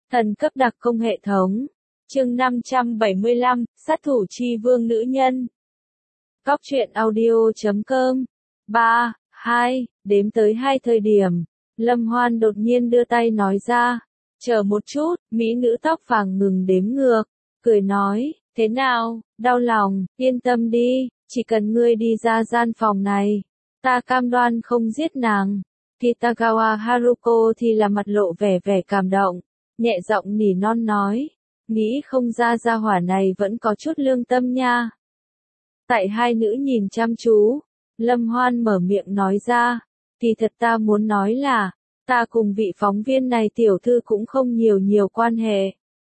Thần cấp đặc công hệ thống. Chương 575, sát thủ chi vương nữ nhân. Cóc truyện audio.com. 3, 2, đếm tới 2 thời điểm. Lâm Hoan đột nhiên đưa tay nói ra. Chờ một chút, mỹ nữ tóc vàng ngừng đếm ngược. Cười nói, thế nào, đau lòng, yên tâm đi, chỉ cần ngươi đi ra gian phòng này. Ta cam đoan không giết nàng. Kitagawa Haruko thì là mặt lộ vẻ cảm động. Nhẹ giọng nỉ non nói, nghĩ không ra gia hỏa này vẫn có chút lương tâm nha. Tại hai nữ nhìn chăm chú, Lâm Hoan mở miệng nói ra, kỳ thật ta muốn nói là, ta cùng vị phóng viên này tiểu thư cũng không nhiều quan hệ.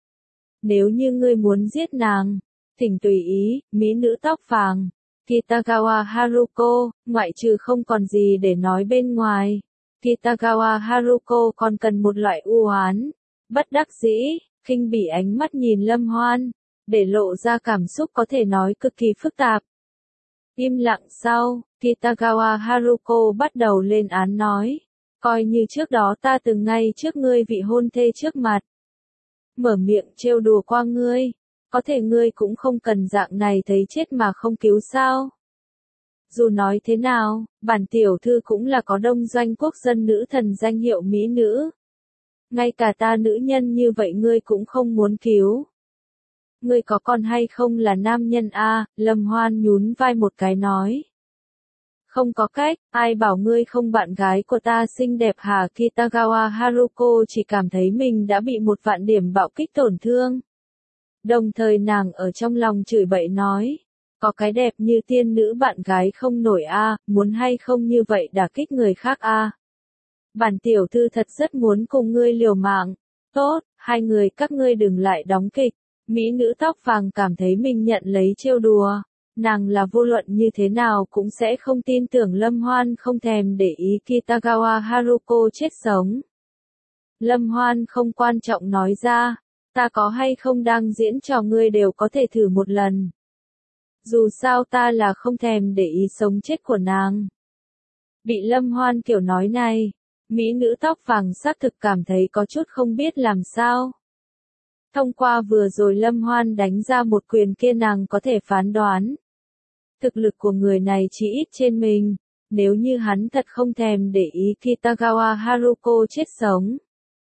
Nếu như ngươi muốn giết nàng, thỉnh tùy ý, mỹ nữ tóc vàng, Kitagawa Haruko, ngoại trừ không còn gì để nói bên ngoài. Kitagawa Haruko còn cần một loại u oán. Bất đắc dĩ, khinh bỉ ánh mắt nhìn Lâm Hoan, để lộ ra cảm xúc có thể nói cực kỳ phức tạp. Im lặng sau, Kitagawa Haruko bắt đầu lên án nói, coi như trước đó ta từng ngay trước ngươi vị hôn thê trước mặt. Mở miệng trêu đùa qua ngươi, có thể ngươi cũng không cần dạng này thấy chết mà không cứu sao. Dù nói thế nào, bản tiểu thư cũng là có đông doanh quốc dân nữ thần danh hiệu mỹ nữ. Ngay cả ta nữ nhân như vậy ngươi cũng không muốn cứu. Ngươi có con hay không là nam nhân a? Lâm Hoan nhún vai một cái nói. Không có cách, ai bảo ngươi không bạn gái của ta xinh đẹp hả? Kitagawa Haruko chỉ cảm thấy mình đã bị một vạn điểm bạo kích tổn thương. Đồng thời nàng ở trong lòng chửi bậy nói, có cái đẹp như tiên nữ bạn gái không nổi a, muốn hay không như vậy đả kích người khác a. Bản tiểu thư thật rất muốn cùng ngươi liều mạng. Tốt, hai người các ngươi đừng lại đóng kịch. Mỹ nữ tóc vàng cảm thấy mình nhận lấy trêu đùa. Nàng là vô luận như thế nào cũng sẽ không tin tưởng Lâm Hoan không thèm để ý Kitagawa Haruko chết sống. Lâm Hoan không quan trọng nói ra, ta có hay không đang diễn trò ngươi đều có thể thử một lần. Dù sao ta là không thèm để ý sống chết của nàng. Bị Lâm Hoan kiểu nói này, mỹ nữ tóc vàng xác thực cảm thấy có chút không biết làm sao. Thông qua vừa rồi Lâm Hoan đánh ra một quyền kia nàng có thể phán đoán. Thực lực của người này chỉ ít trên mình, nếu như hắn thật không thèm để ý Kitagawa Haruko chết sống.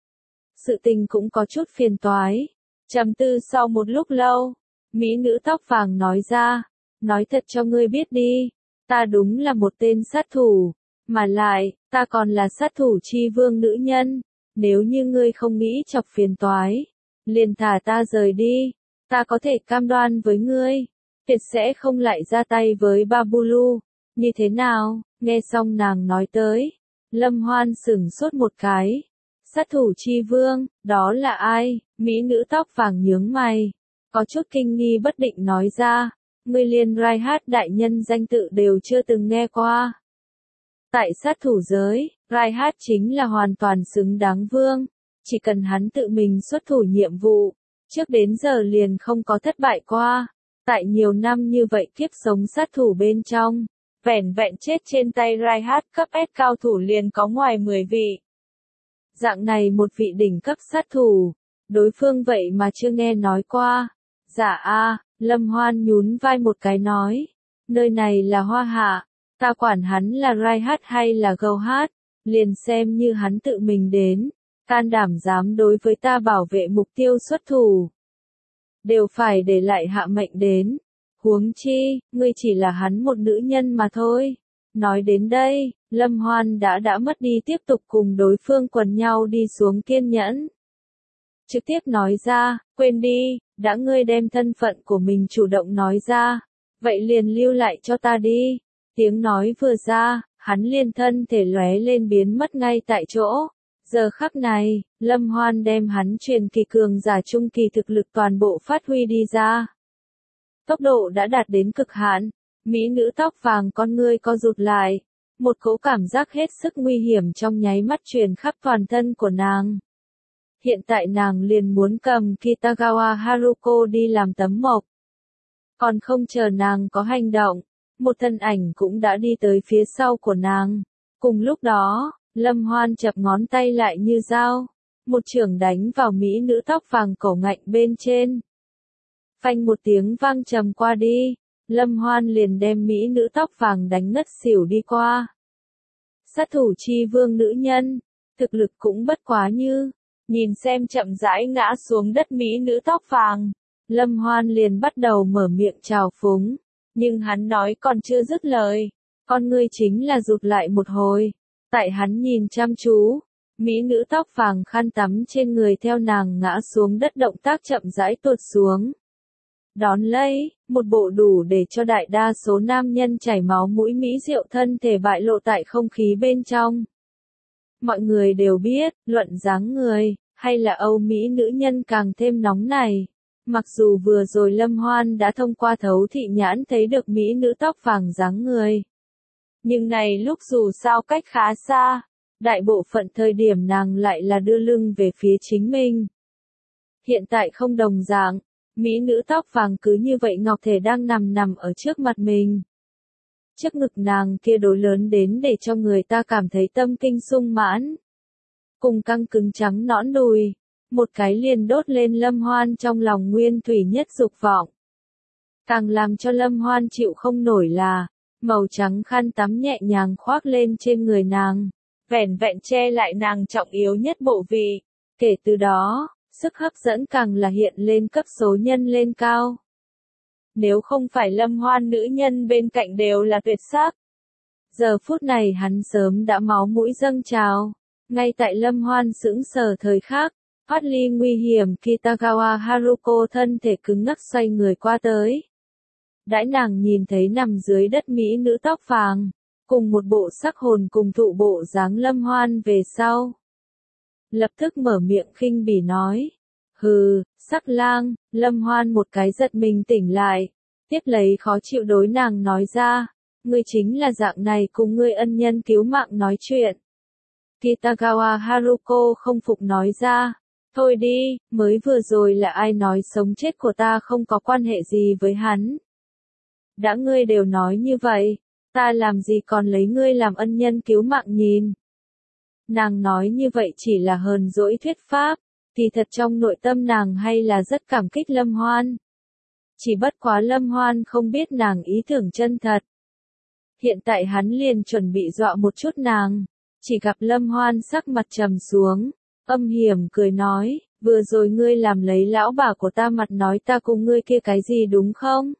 Sự tình cũng có chút phiền toái. Trầm tư sau một lúc lâu, mỹ nữ tóc vàng nói ra, nói thật cho ngươi biết đi, ta đúng là một tên sát thủ. Mà lại, ta còn là sát thủ chi vương nữ nhân, nếu như ngươi không nghĩ chọc phiền toái, liền thả ta rời đi, ta có thể cam đoan với ngươi, tuyệt sẽ không lại ra tay với Babulu, như thế nào, nghe xong nàng nói tới, Lâm Hoan sửng sốt một cái, sát thủ chi vương, đó là ai, mỹ nữ tóc vàng nhướng mày, có chút kinh nghi bất định nói ra, ngươi liền Raihat đại nhân danh tự đều chưa từng nghe qua. Tại sát thủ giới, Raihat chính là hoàn toàn xứng đáng vương, chỉ cần hắn tự mình xuất thủ nhiệm vụ, trước đến giờ liền không có thất bại qua. Tại nhiều năm như vậy kiếp sống sát thủ bên trong, vẻn vẹn chết trên tay Raihat cấp S cao thủ liền có ngoài 10 vị. Dạng này một vị đỉnh cấp sát thủ, đối phương vậy mà chưa nghe nói qua. Dạ a, Lâm Hoan nhún vai một cái nói, nơi này là Hoa Hạ. Ta quản hắn là Raihat hay là Gouhat, liền xem như hắn tự mình đến, can đảm dám đối với ta bảo vệ mục tiêu xuất thủ. Đều phải để lại hạ mệnh đến. Huống chi, ngươi chỉ là hắn một nữ nhân mà thôi. Nói đến đây, Lâm Hoan đã mất đi tiếp tục cùng đối phương quần nhau đi xuống kiên nhẫn. Trực tiếp nói ra, quên đi, đã ngươi đem thân phận của mình chủ động nói ra, vậy liền lưu lại cho ta đi. Tiếng nói vừa ra, hắn liền thân thể lóe lên biến mất ngay tại chỗ. Giờ khắc này, Lâm Hoan đem hắn truyền kỳ cường giả trung kỳ thực lực toàn bộ phát huy đi ra. Tốc độ đã đạt đến cực hạn, mỹ nữ tóc vàng con ngươi co rụt lại. Một cỗ cảm giác hết sức nguy hiểm trong nháy mắt truyền khắp toàn thân của nàng. Hiện tại nàng liền muốn cầm Kitagawa Haruko đi làm tấm mộc. Còn không chờ nàng có hành động. Một thân ảnh cũng đã đi tới phía sau của nàng. Cùng lúc đó, Lâm Hoan chập ngón tay lại như dao. một chưởng đánh vào mỹ nữ tóc vàng cổ ngạnh bên trên. Phanh một tiếng vang trầm qua đi, Lâm Hoan liền đem mỹ nữ tóc vàng đánh ngất xỉu đi qua. Sát thủ chi vương nữ nhân, thực lực cũng bất quá như, nhìn xem chậm rãi ngã xuống đất mỹ nữ tóc vàng, Lâm Hoan liền bắt đầu mở miệng trào phúng, nhưng hắn nói còn chưa dứt lời, con ngươi chính là rụt lại một hồi, tại hắn nhìn chăm chú, mỹ nữ tóc vàng khăn tắm trên người theo nàng ngã xuống đất động tác chậm rãi tuột xuống. Đón lấy, một bộ đủ để cho đại đa số nam nhân chảy máu mũi mỹ rượu thân thể bại lộ tại không khí bên trong. Mọi người đều biết, luận dáng người, hay là Âu Mỹ nữ nhân càng thêm nóng này. Mặc dù vừa rồi Lâm Hoan đã thông qua thấu thị nhãn thấy được mỹ nữ tóc vàng dáng người. Nhưng này lúc dù sao cách khá xa, đại bộ phận thời điểm nàng lại là đưa lưng về phía chính mình. Hiện tại không đồng dạng, mỹ nữ tóc vàng cứ như vậy ngọc thể đang nằm ở trước mặt mình. Trước ngực nàng kia đối lớn đến để cho người ta cảm thấy tâm kinh sung mãn. Cùng căng cứng trắng nõn đùi, một cái liền đốt lên Lâm Hoan trong lòng nguyên thủy nhất dục vọng. Càng làm cho Lâm Hoan chịu không nổi là, màu trắng khăn tắm nhẹ nhàng khoác lên trên người nàng, vẻn vẹn che lại nàng trọng yếu nhất bộ vị. Kể từ đó, sức hấp dẫn càng là hiện lên cấp số nhân lên cao. Nếu không phải Lâm Hoan nữ nhân bên cạnh đều là tuyệt sắc. Giờ phút này hắn sớm đã máu mũi dâng trào. Ngay tại Lâm Hoan sững sờ thời khắc, thoát ly nguy hiểm Kitagawa Haruko thân thể cứng ngắc xoay người qua tới. Đãi nàng nhìn thấy nằm dưới đất mỹ nữ tóc vàng, cùng một bộ sắc hồn cùng thụ bộ dáng Lâm Hoan về sau. Lập tức mở miệng khinh bỉ nói. Hừ, sắc lang, Lâm Hoan một cái giật mình tỉnh lại. Tiếp lấy khó chịu đối nàng nói ra. Ngươi chính là dạng này cùng ngươi ân nhân cứu mạng nói chuyện. Kitagawa Haruko không phục nói ra. Thôi đi, mới vừa rồi là ai nói sống chết của ta không có quan hệ gì với hắn. Đã ngươi đều nói như vậy, ta làm gì còn lấy ngươi làm ân nhân cứu mạng nhìn. Nàng nói như vậy chỉ là hờn dỗi thuyết pháp, thì thật trong nội tâm nàng hay là rất cảm kích Lâm Hoan. Chỉ bất quá Lâm Hoan không biết nàng ý tưởng chân thật. Hiện tại hắn liền chuẩn bị dọa một chút nàng, chỉ gặp Lâm Hoan sắc mặt trầm xuống, âm hiểm cười nói, vừa rồi ngươi làm lấy lão bà của ta mặt nói ta cùng ngươi kia cái gì đúng không?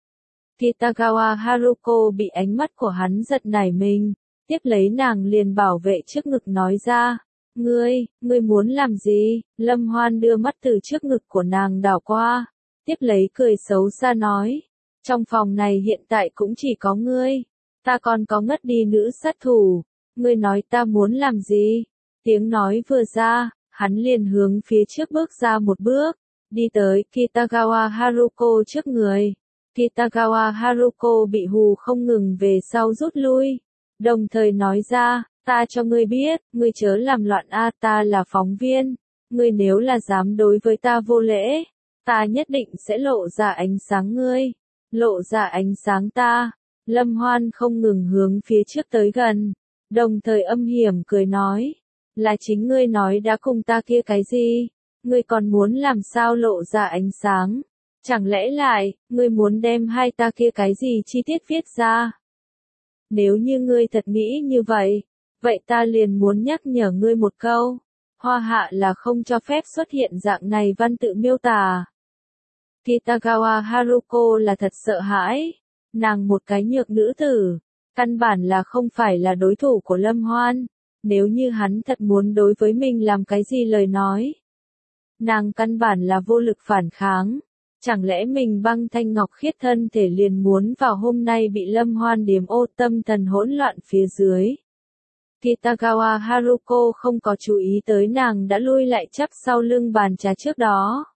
Kitagawa Haruko bị ánh mắt của hắn giật nảy mình, tiếp lấy nàng liền bảo vệ trước ngực nói ra, ngươi muốn làm gì? Lâm Hoan đưa mắt từ trước ngực của nàng đảo qua, tiếp lấy cười xấu xa nói, trong phòng này hiện tại cũng chỉ có ngươi, ta còn có ngất đi nữ sát thủ, ngươi nói ta muốn làm gì? Tiếng nói vừa ra, hắn liền hướng phía trước bước ra một bước, đi tới Kitagawa Haruko trước người. Kitagawa Haruko bị hù không ngừng về sau rút lui, đồng thời nói ra, ta cho ngươi biết, ngươi chớ làm loạn ta là phóng viên, ngươi nếu là dám đối với ta vô lễ, ta nhất định sẽ lộ ra ánh sáng ngươi, lộ ra ánh sáng ta. Lâm Hoan không ngừng hướng phía trước tới gần, đồng thời âm hiểm cười nói, là chính ngươi nói đã cùng ta kia cái gì, ngươi còn muốn làm sao lộ ra ánh sáng? Chẳng lẽ lại, ngươi muốn đem hai ta kia cái gì chi tiết viết ra? Nếu như ngươi thật nghĩ như vậy, vậy ta liền muốn nhắc nhở ngươi một câu. Hoa hạ là không cho phép xuất hiện dạng này văn tự miêu tả. Kitagawa Haruko là thật sợ hãi. Nàng một cái nhược nữ tử, căn bản là không phải là đối thủ của Lâm Hoan. Nếu như hắn thật muốn đối với mình làm cái gì lời nói, nàng căn bản là vô lực phản kháng. Chẳng lẽ mình băng thanh ngọc khiết thân thể liền muốn vào hôm nay bị Lâm Hoan điếm ô tâm thần hỗn loạn phía dưới. Kitagawa Haruko không có chú ý tới nàng đã lui lại chắp sau lưng bàn trà trước đó.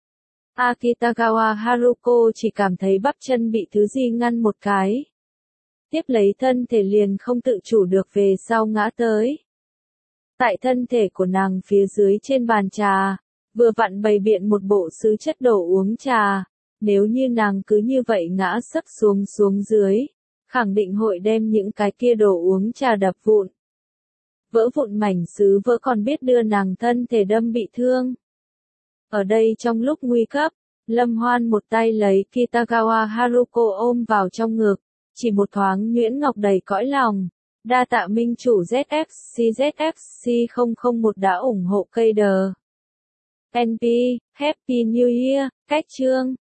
Kitagawa Haruko chỉ cảm thấy bắp chân bị thứ gì ngăn một cái. Tiếp lấy thân thể liền không tự chủ được về sau ngã tới. Tại thân thể của nàng phía dưới trên bàn trà, vừa vặn bày biện một bộ sứ chất đồ uống trà, nếu như nàng cứ như vậy ngã sấp xuống dưới, khẳng định hội đem những cái kia đồ uống trà đập vụn. vỡ vụn mảnh sứ vỡ còn biết đưa nàng thân thể đâm bị thương. Ở đây trong lúc nguy cấp, Lâm Hoan một tay lấy Kitagawa Haruko ôm vào trong ngực, chỉ một thoáng nhuyễn ngọc đầy cõi lòng. Đa tạ minh chủ ZFC 001 đã ủng hộ cây đờ. NP, Happy New Year, cách chương.